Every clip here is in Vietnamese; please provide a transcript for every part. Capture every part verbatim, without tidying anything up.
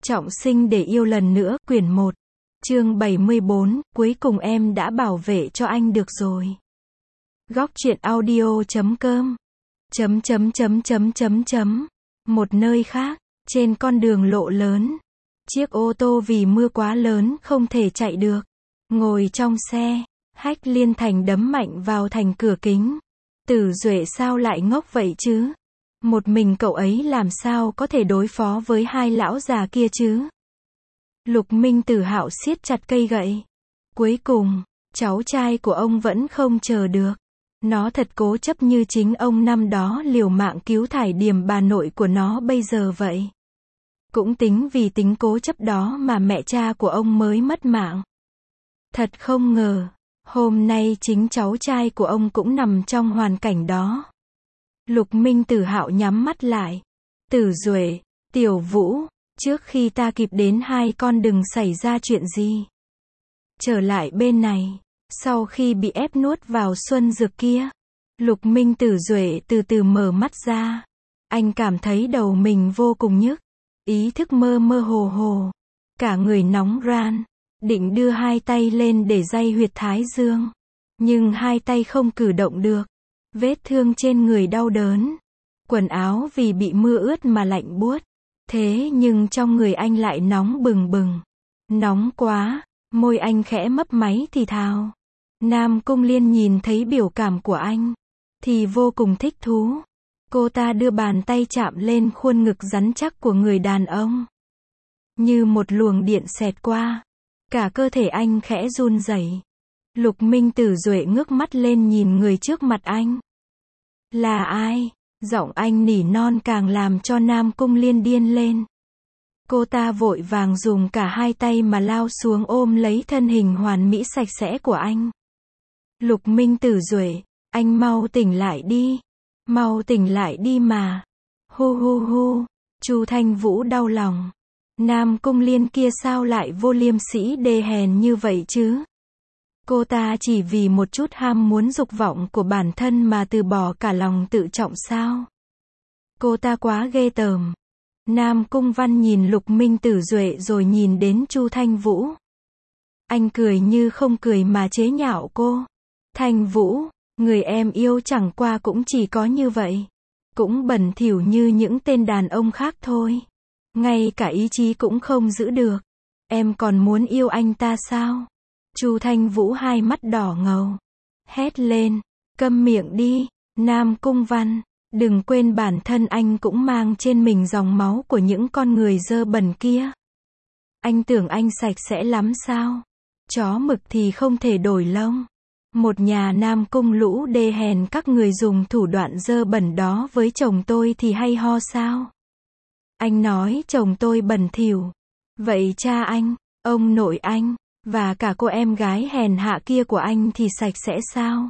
Trọng sinh để yêu lần nữa, quyển một, chương bảy mươi bốn, cuối cùng em đã bảo vệ cho anh được rồi. Góc truyện audio chấm com chấm chấm chấm chấm chấm chấm Một nơi khác, trên con đường lộ lớn, chiếc ô tô vì mưa quá lớn không thể chạy được. Ngồi trong xe, Hách Liên Thành đấm mạnh vào thành cửa kính. Tử Duệ sao lại ngốc vậy chứ? Một mình cậu ấy làm sao có thể đối phó với hai lão già kia chứ? Lục Minh Tử Hạo siết chặt cây gậy. Cuối cùng, cháu trai của ông vẫn không chờ được. Nó thật cố chấp như chính ông năm đó liều mạng cứu thải Điềm bà nội của nó bây giờ vậy. Cũng tính vì tính cố chấp đó mà mẹ cha của ông mới mất mạng. Thật không ngờ, hôm nay chính cháu trai của ông cũng nằm trong hoàn cảnh đó. Lục Minh Tử Hạo nhắm mắt lại. Tử Duệ, Tiểu Vũ, trước khi ta kịp đến hai con đừng xảy ra chuyện gì. Trở lại bên này, sau khi bị ép nuốt vào xuân dược kia, Lục Minh Tử Duệ từ từ mở mắt ra. Anh cảm thấy đầu mình vô cùng nhức, ý thức mơ mơ hồ hồ, cả người nóng ran, định đưa hai tay lên để day huyệt thái dương, nhưng hai tay không cử động được. Vết thương trên người đau đớn, quần áo vì bị mưa ướt mà lạnh buốt. Thế nhưng trong người anh lại nóng bừng bừng. Nóng quá, môi anh khẽ mấp máy thì thào. Nam Cung Liên nhìn thấy biểu cảm của anh, thì vô cùng thích thú. Cô ta đưa bàn tay chạm lên khuôn ngực rắn chắc của người đàn ông. Như một luồng điện xẹt qua, cả cơ thể anh khẽ run rẩy. Lục Minh Tử Duệ ngước mắt lên nhìn người trước mặt anh. Là ai? Giọng anh nỉ non càng làm cho Nam Cung Liên điên lên. Cô ta vội vàng dùng cả hai tay mà lao xuống ôm lấy thân hình hoàn mỹ sạch sẽ của anh. Lục Minh Tử Duệ, anh mau tỉnh lại đi. Mau tỉnh lại đi mà. Hu hu hu. Chu Thanh Vũ đau lòng. Nam Cung Liên kia sao lại vô liêm sỉ đê hèn như vậy chứ? Cô ta chỉ vì một chút ham muốn dục vọng của bản thân mà từ bỏ cả lòng tự trọng sao? Cô ta quá ghê tởm. Nam Cung Văn nhìn Lục Minh Tử Duệ rồi nhìn đến Chu Thanh Vũ. Anh cười như không cười mà chế nhạo cô. Thanh Vũ, người em yêu chẳng qua cũng chỉ có như vậy. Cũng bẩn thỉu như những tên đàn ông khác thôi. Ngay cả ý chí cũng không giữ được. Em còn muốn yêu anh ta sao? Chu Thanh Vũ hai mắt đỏ ngầu, hét lên, câm miệng đi. Nam Cung Văn, đừng quên bản thân anh cũng mang trên mình dòng máu của những con người dơ bẩn kia. Anh tưởng anh sạch sẽ lắm sao? Chó mực thì không thể đổi lông. Một nhà Nam Cung lũ đê hèn các người dùng thủ đoạn dơ bẩn đó với chồng tôi thì hay ho sao? Anh nói chồng tôi bẩn thỉu. Vậy cha anh, ông nội anh, và cả cô em gái hèn hạ kia của anh thì sạch sẽ sao?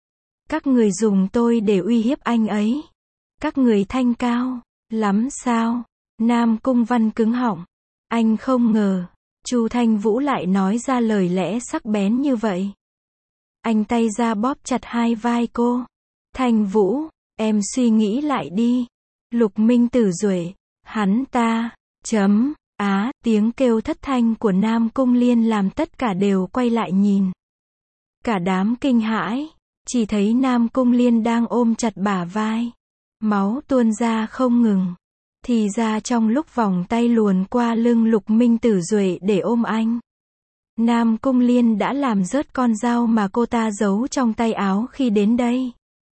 Các người dùng tôi để uy hiếp anh ấy. Các người thanh cao lắm sao? Nam Cung Văn cứng họng. Anh không ngờ Chu Thanh Vũ lại nói ra lời lẽ sắc bén như vậy. Anh tay ra bóp chặt hai vai cô. Thanh Vũ, em suy nghĩ lại đi. Lục Minh Tử Duệ, hắn ta, chấm. Á, tiếng kêu thất thanh của Nam Cung Liên làm tất cả đều quay lại nhìn. Cả đám kinh hãi, chỉ thấy Nam Cung Liên đang ôm chặt bả vai. Máu tuôn ra không ngừng. Thì ra trong lúc vòng tay luồn qua lưng Lục Minh Tử Duệ để ôm anh, Nam Cung Liên đã làm rớt con dao mà cô ta giấu trong tay áo khi đến đây.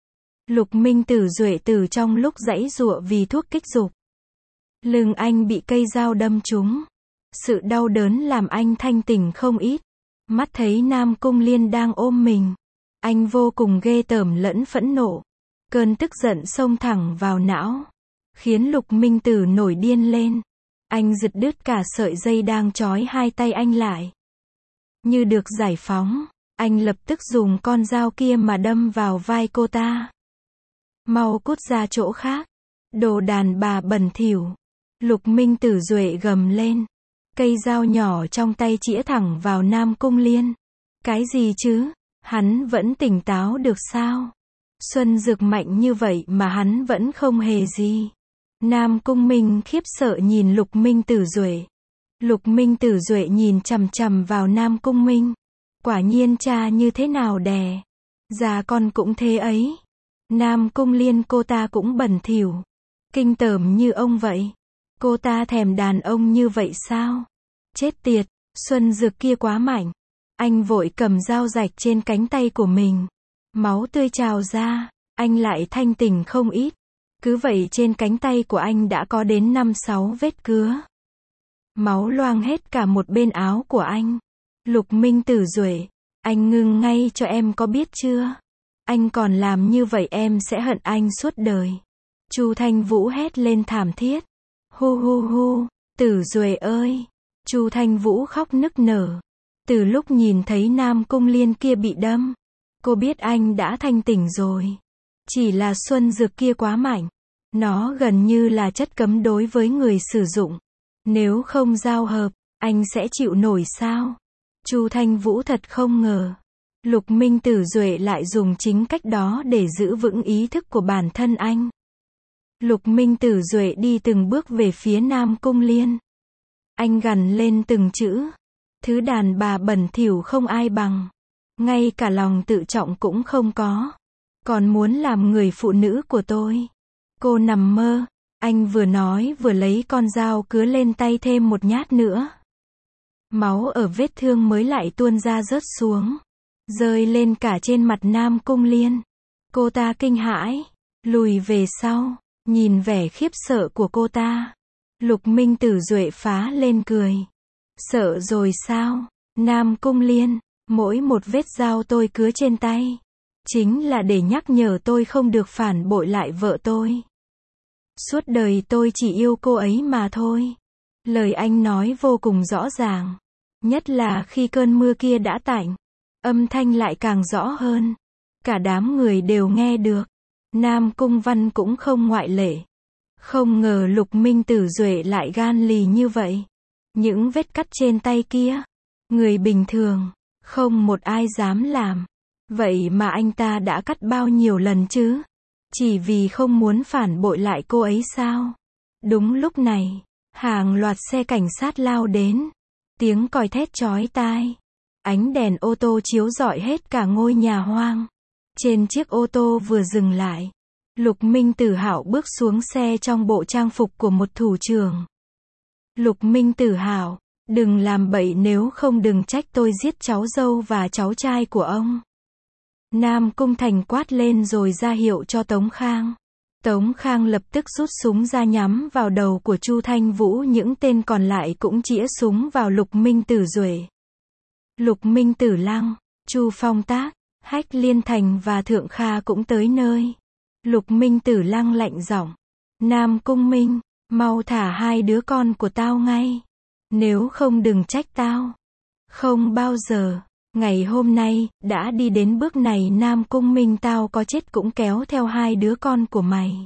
Lục Minh Tử Duệ từ trong lúc giãy giụa vì thuốc kích dục, lưng anh bị cây dao đâm trúng. Sự đau đớn làm anh thanh tỉnh không ít. Mắt thấy Nam Cung Liên đang ôm mình, anh vô cùng ghê tởm lẫn phẫn nộ. Cơn tức giận xông thẳng vào não, khiến Lục Minh Tử nổi điên lên. Anh giật đứt cả sợi dây đang trói hai tay anh lại. Như được giải phóng, anh lập tức dùng con dao kia mà đâm vào vai cô ta. Mau cút ra chỗ khác, đồ đàn bà bẩn thỉu. Lục Minh Tử Duệ gầm lên. Cây dao nhỏ trong tay chĩa thẳng vào Nam Cung Liên. Cái gì chứ? Hắn vẫn tỉnh táo được sao? Xuân dược mạnh như vậy mà hắn vẫn không hề gì. Nam Cung Minh khiếp sợ nhìn Lục Minh Tử Duệ. Lục Minh Tử Duệ nhìn chằm chằm vào Nam Cung Minh. Quả nhiên cha như thế nào đẻ già con cũng thế ấy. Nam Cung Liên cô ta cũng bẩn thỉu, kinh tởm như ông vậy. Cô ta thèm đàn ông như vậy sao? Chết tiệt, Xuân Dược kia quá mạnh. Anh vội cầm dao rạch trên cánh tay của mình. Máu tươi trào ra, anh lại thanh tỉnh không ít. Cứ vậy trên cánh tay của anh đã có đến năm sáu vết cứa. Máu loang hết cả một bên áo của anh. Lục Minh Tử Duệ, anh ngưng ngay cho em có biết chưa? Anh còn làm như vậy em sẽ hận anh suốt đời. Chu Thanh Vũ hét lên thảm thiết. Hu hu hu, Tử Duệ ơi. Chu Thanh Vũ khóc nức nở. Từ lúc nhìn thấy Nam Cung Liên kia bị đâm, cô biết anh đã thanh tỉnh rồi. Chỉ là Xuân Dược kia quá mạnh. Nó gần như là chất cấm đối với người sử dụng. Nếu không giao hợp, anh sẽ chịu nổi sao? Chu Thanh Vũ thật không ngờ. Lục Minh Tử Duệ lại dùng chính cách đó để giữ vững ý thức của bản thân anh. Lục Minh Tử Duệ đi từng bước về phía Nam Cung Liên. Anh gằn lên từng chữ. Thứ đàn bà bẩn thỉu không ai bằng. Ngay cả lòng tự trọng cũng không có. Còn muốn làm người phụ nữ của tôi. Cô nằm mơ. Anh vừa nói vừa lấy con dao cứa lên tay thêm một nhát nữa. Máu ở vết thương mới lại tuôn ra rớt xuống. Rơi lên cả trên mặt Nam Cung Liên. Cô ta kinh hãi. Lùi về sau. Nhìn vẻ khiếp sợ của cô ta. Lục Minh Tử Duệ phá lên cười. Sợ rồi sao? Nam Cung Liên, mỗi một vết dao tôi cứa trên tay. Chính là để nhắc nhở tôi không được phản bội lại vợ tôi. Suốt đời tôi chỉ yêu cô ấy mà thôi. Lời anh nói vô cùng rõ ràng. Nhất là khi cơn mưa kia đã tạnh. Âm thanh lại càng rõ hơn. Cả đám người đều nghe được. Nam Cung Văn cũng không ngoại lệ. Không ngờ Lục Minh Tử Duệ lại gan lì như vậy. Những vết cắt trên tay kia, người bình thường, không một ai dám làm. Vậy mà anh ta đã cắt bao nhiêu lần chứ? Chỉ vì không muốn phản bội lại cô ấy sao? Đúng lúc này, hàng loạt xe cảnh sát lao đến. Tiếng còi thét chói tai. Ánh đèn ô tô chiếu rọi hết cả ngôi nhà hoang. Trên chiếc ô tô vừa dừng lại, Lục Minh Tử Hạo bước xuống xe trong bộ trang phục của một thủ trưởng. Lục Minh Tử Hạo, đừng làm bậy nếu không đừng trách tôi giết cháu dâu và cháu trai của ông. Nam Cung Thành quát lên rồi ra hiệu cho Tống Khang. Tống Khang lập tức rút súng ra nhắm vào đầu của Chu Thanh Vũ, những tên còn lại cũng chĩa súng vào Lục Minh Tử Duệ. Lục Minh Tử Lăng, Chu Phong Tác, Hách Liên Thành và Thượng Kha cũng tới nơi. Lục Minh Tử Lăng lạnh giọng. Nam Cung Minh, mau thả hai đứa con của tao ngay. Nếu không đừng trách tao. Không bao giờ, ngày hôm nay, đã đi đến bước này Nam Cung Minh tao có chết cũng kéo theo hai đứa con của mày.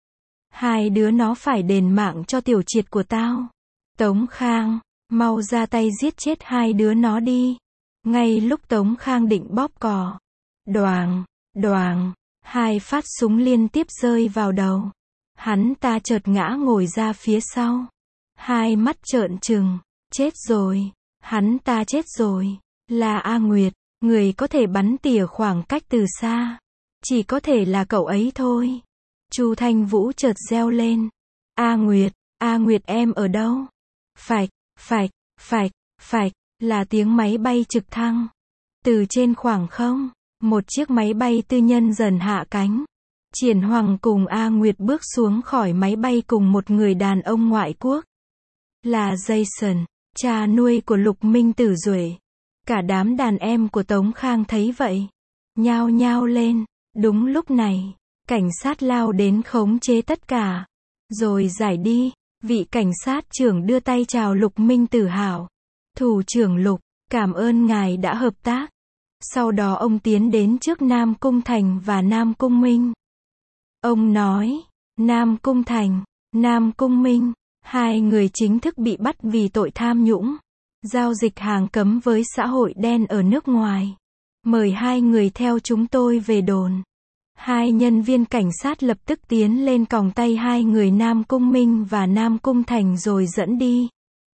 Hai đứa nó phải đền mạng cho tiểu triệt của tao. Tống Khang, mau ra tay giết chết hai đứa nó đi. Ngay lúc Tống Khang định bóp cò. Đoàng, đoàng, hai phát súng liên tiếp rơi vào đầu. Hắn ta chợt ngã ngồi ra phía sau. Hai mắt trợn trừng. Chết rồi. Hắn ta chết rồi. Là A Nguyệt. Người có thể bắn tỉa khoảng cách từ xa. Chỉ có thể là cậu ấy thôi. Chu Thanh Vũ chợt reo lên. A Nguyệt, A Nguyệt em ở đâu? Phạch, phạch, phạch, phạch, là tiếng máy bay trực thăng. Từ trên khoảng không, một chiếc máy bay tư nhân dần hạ cánh. Triển Hoàng cùng A Nguyệt bước xuống khỏi máy bay cùng một người đàn ông ngoại quốc. Là Jason, cha nuôi của Lục Minh Tử Duệ. Cả đám đàn em của Tống Khang thấy vậy, nhao nhao lên. Đúng lúc này, cảnh sát lao đến khống chế tất cả. Rồi giải đi, vị cảnh sát trưởng đưa tay chào Lục Minh Tử Hạo. Thủ trưởng Lục, cảm ơn ngài đã hợp tác. Sau đó ông tiến đến trước Nam Cung Thành và Nam Cung Minh. Ông nói, Nam Cung Thành, Nam Cung Minh, hai người chính thức bị bắt vì tội tham nhũng, giao dịch hàng cấm với xã hội đen ở nước ngoài. Mời hai người theo chúng tôi về đồn. Hai nhân viên cảnh sát lập tức tiến lên còng tay hai người Nam Cung Minh và Nam Cung Thành rồi dẫn đi.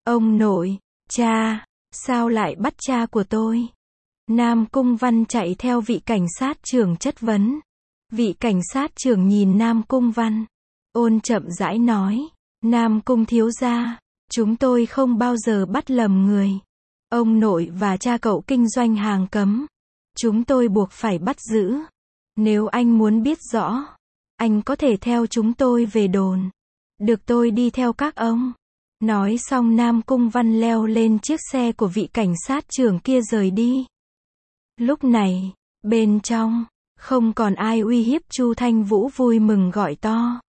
Ông nội, cha, sao lại bắt cha của tôi? Nam Cung Văn chạy theo vị cảnh sát trưởng chất vấn. Vị cảnh sát trưởng nhìn Nam Cung Văn, ôn chậm rãi nói, Nam Cung thiếu gia, chúng tôi không bao giờ bắt lầm người. Ông nội và cha cậu kinh doanh hàng cấm. Chúng tôi buộc phải bắt giữ. Nếu anh muốn biết rõ, anh có thể theo chúng tôi về đồn. Được tôi đi theo các ông. Nói xong Nam Cung Văn leo lên chiếc xe của vị cảnh sát trưởng kia rời đi. Lúc này, bên trong, không còn ai uy hiếp. Chu Thanh Vũ vui mừng gọi to.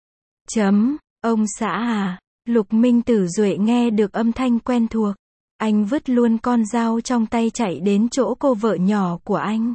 Chấm, ông xã à, Lục Minh Tử Duệ nghe được âm thanh quen thuộc. Anh vứt luôn con dao trong tay chạy đến chỗ cô vợ nhỏ của anh.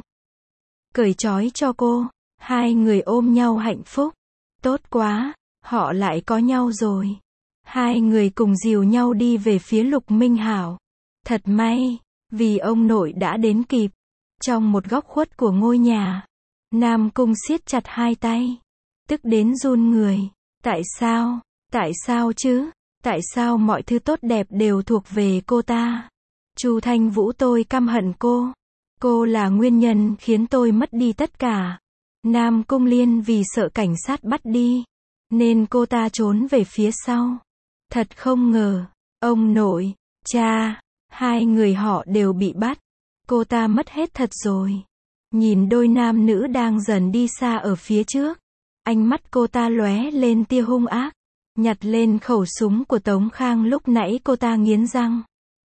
Cởi trói cho cô, hai người ôm nhau hạnh phúc. Tốt quá, họ lại có nhau rồi. Hai người cùng dìu nhau đi về phía Lục Minh Hảo. Thật may, vì ông nội đã đến kịp. Trong một góc khuất của ngôi nhà, Nam Cung siết chặt hai tay, tức đến run người. Tại sao? Tại sao chứ? Tại sao mọi thứ tốt đẹp đều thuộc về cô ta? Chu Thanh Vũ, tôi căm hận cô. Cô là nguyên nhân khiến tôi mất đi tất cả. Nam Cung Liên vì sợ cảnh sát bắt đi, nên cô ta trốn về phía sau. Thật không ngờ, ông nội, cha, hai người họ đều bị bắt. Cô ta mất hết thật rồi. Nhìn đôi nam nữ đang dần đi xa ở phía trước, ánh mắt cô ta lóe lên tia hung ác. Nhặt lên khẩu súng của Tống Khang lúc nãy cô ta nghiến răng.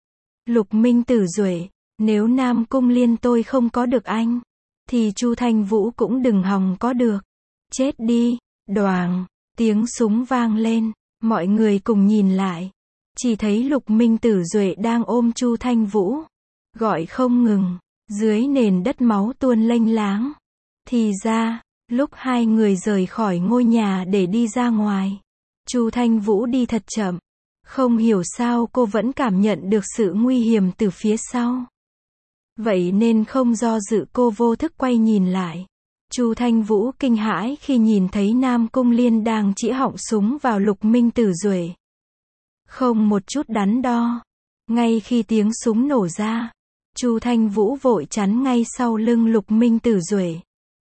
Lục Minh Tử Duệ, nếu Nam Cung Liên tôi không có được anh, thì Chu Thanh Vũ cũng đừng hòng có được. Chết đi, đoàng, tiếng súng vang lên, mọi người cùng nhìn lại. Chỉ thấy Lục Minh Tử Duệ đang ôm Chu Thanh Vũ, gọi không ngừng, dưới nền đất máu tuôn lênh láng. Thì ra, lúc hai người rời khỏi ngôi nhà để đi ra ngoài, Chu Thanh Vũ đi thật chậm. Không hiểu sao cô vẫn cảm nhận được sự nguy hiểm từ phía sau. Vậy nên không do dự cô vô thức quay nhìn lại. Chu Thanh Vũ kinh hãi khi nhìn thấy Nam Cung Liên đang chĩa họng súng vào Lục Minh Tử Duệ. Không một chút đắn đo. Ngay khi tiếng súng nổ ra, Chu Thanh Vũ vội chắn ngay sau lưng Lục Minh Tử Duệ.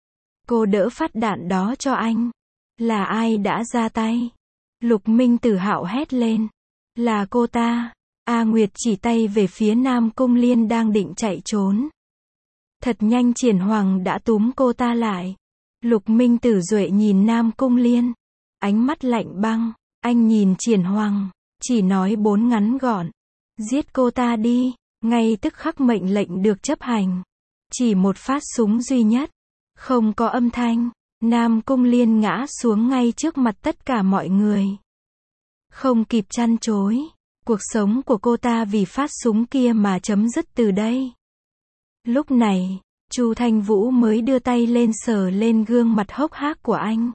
Cô đỡ phát đạn đó cho anh. Là ai đã ra tay? Lục Minh Tử Hạo hét lên. Là cô ta. A Nguyệt chỉ tay về phía Nam Cung Liên đang định chạy trốn. Thật nhanh Triển Hoàng đã túm cô ta lại. Lục Minh Tử Duệ nhìn Nam Cung Liên, ánh mắt lạnh băng. Anh nhìn Triển Hoàng, chỉ nói bốn ngắn gọn. Giết cô ta đi. Ngay tức khắc mệnh lệnh được chấp hành. Chỉ một phát súng duy nhất, không có âm thanh, Nam Cung Liên ngã xuống ngay trước mặt tất cả mọi người. Không kịp chăn chối, cuộc sống của cô ta vì phát súng kia mà chấm dứt từ đây. Lúc này, Chu Thanh Vũ mới đưa tay lên sờ lên gương mặt hốc hác của anh.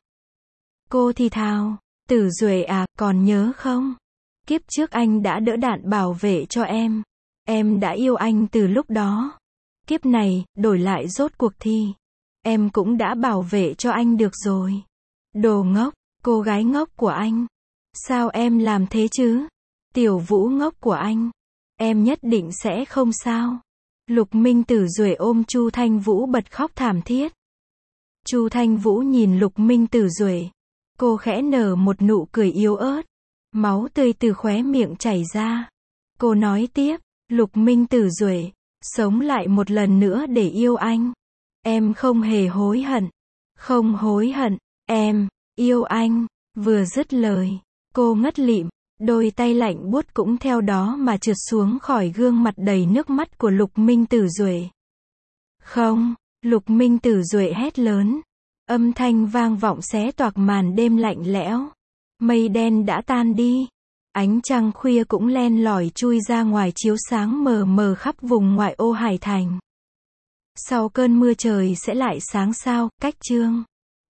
Cô thì thào, Tử Duệ à, còn nhớ không? Kiếp trước anh đã đỡ đạn bảo vệ cho em. Em đã yêu anh từ lúc đó. Kiếp này, đổi lại rốt cuộc thì em cũng đã bảo vệ cho anh được rồi. Đồ ngốc, cô gái ngốc của anh. Sao em làm thế chứ? Tiểu Vũ ngốc của anh. Em nhất định sẽ không sao. Lục Minh Tử Duệ ôm Chu Thanh Vũ bật khóc thảm thiết. Chu Thanh Vũ nhìn Lục Minh Tử Duệ. Cô khẽ nở một nụ cười yếu ớt. Máu tươi từ khóe miệng chảy ra. Cô nói tiếp, Lục Minh Tử Duệ, sống lại một lần nữa để yêu anh. Em không hề hối hận. Không hối hận, em yêu anh. Vừa dứt lời, cô ngất lịm, đôi tay lạnh buốt cũng theo đó mà trượt xuống khỏi gương mặt đầy nước mắt của Lục Minh Tử Duệ. Không, Lục Minh Tử Duệ hét lớn. Âm thanh vang vọng xé toạc màn đêm lạnh lẽo. Mây đen đã tan đi. Ánh trăng khuya cũng len lỏi chui ra ngoài chiếu sáng mờ mờ khắp vùng ngoại ô Hải Thành. Sau cơn mưa trời sẽ lại sáng sao, cách chương.